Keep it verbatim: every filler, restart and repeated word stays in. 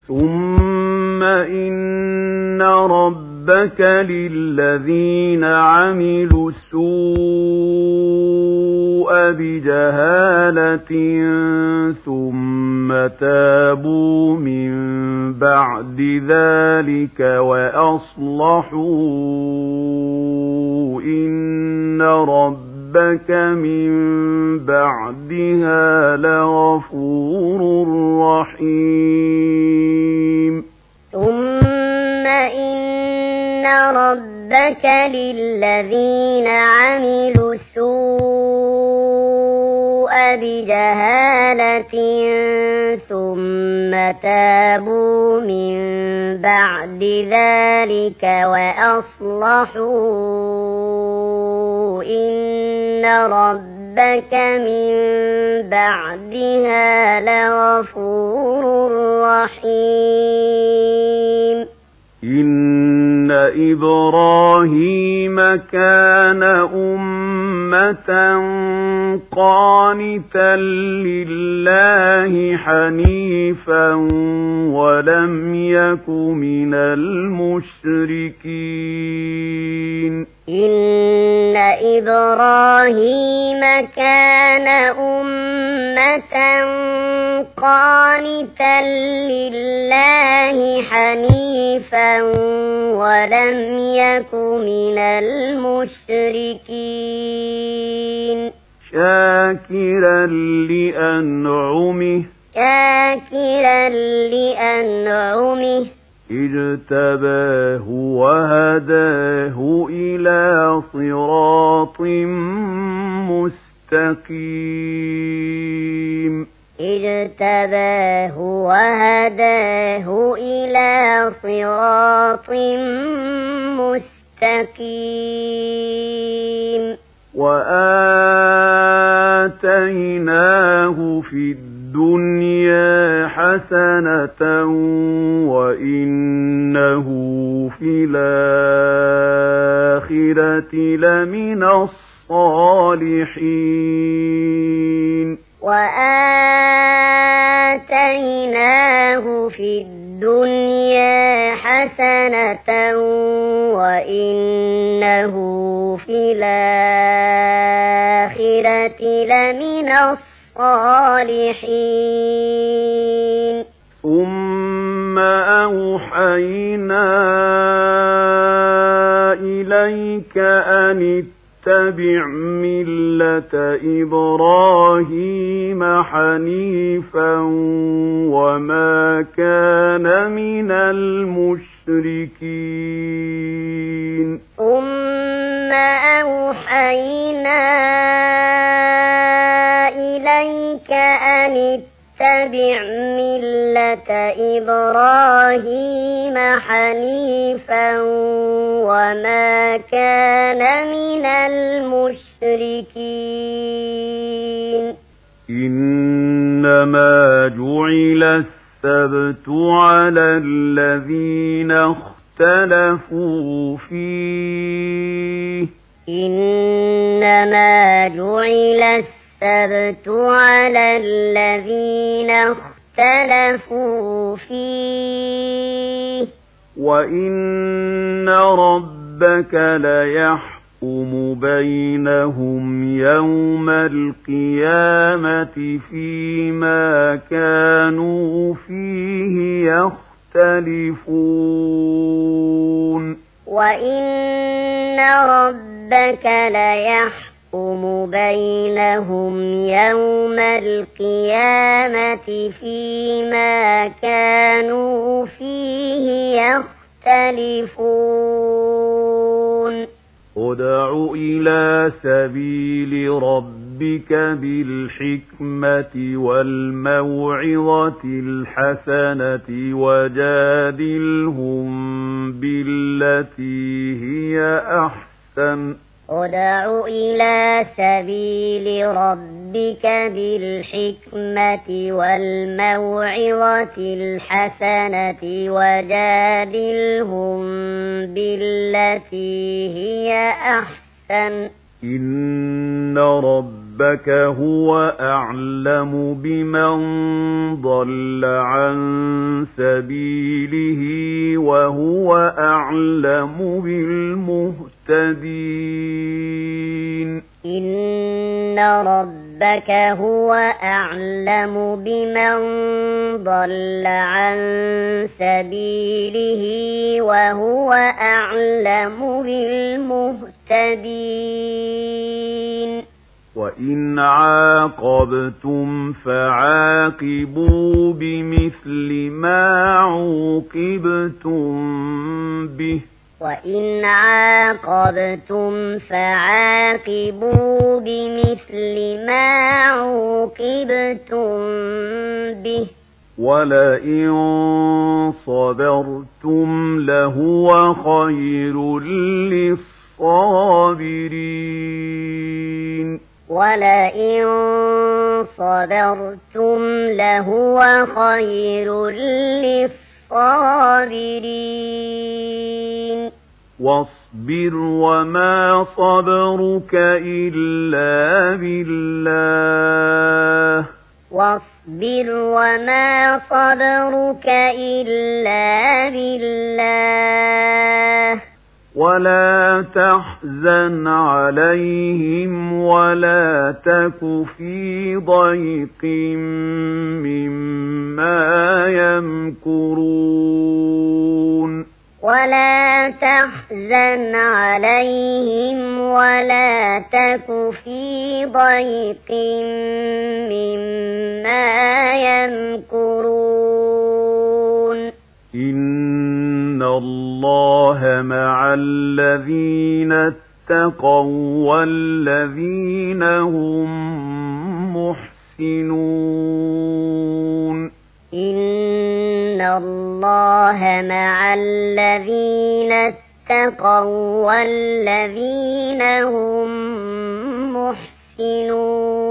ثم إن ربك للذين عملوا السوء بجهالة ثم تابوا من بعد ذلك وأصلحوا إن ربك من بعدها لغفور رحيم ثم إن ربك للذين عملوا السوء بجهالة ثم تابوا من بعد ذلك وأصلحوا إن ربك من بعدها لغفور رحيم إن إبراهيم كان أمة قانتا لله حنيفا ولم يك من المشركين إن إبراهيم كان أمة قانتا لله حنيفا ولم يك من المشركين شاكرا لأنعمه شاكرا لأنعمه اجتباه وهداه إلى صراط مستقيم اجتباه وهداه إلى صراط مستقيم وآتيناه في الدنيا حسنة وإنه في الآخرة لمن الصالحين وآتيناه في الدنيا حسنة وإنه في الآخرة لمن الصالحين ثم أوحينا إليك أن اتبع ملة إبراهيم حنيفا وما كان من المشركين ثم أوحينا إليك أن اتبع ملة إبراهيم حنيفا وما كان من المشركين إنما جعل السبت على الذين اختلفوا فيه إنما جعل السبت على الذين اختلفوا فيه وإن ربك ليحكم بينهم يوم القيامة فيما كانوا فيه يختلفون وإن ربك ليحكم بينهم يوم القيامة فيما كانوا فيه يختلفون ادع إلى سبيل ربك بالحكمة والموعظة الحسنة وجادلهم بالتي هي أحسن ادع إلى سبيل ربك بالحكمة والموعظة الحسنة وجادلهم بالتي هي أحسن إن ربك ربك هو أعلم بمن ضل عن سبيله وهو أعلم بالمهتدين إن ربك هو أعلم بمن ضل عن سبيله وهو أعلم بالمهتدين وإن عاقبتم فعاقبوا بمثل ما عوقبتم به وإن عاقبتم فعاقبوا بمثل ما عوقبتم به ولئن صبرتم لهو خير للصابرين ولئن صبرتم لهو خير للصابرين واصبر وما صبرك إلا بالله واصبر وما صبرك إلا بالله ولا تحزن عليهم ولا تك في ضيق مما يمكرون ولا تحزن عليهم ولا تك في ضيق مما يمكرون إن الله مع الذين اتقوا والذين هم محسنون إن الله مع الذين اتقوا والذين هم محسنون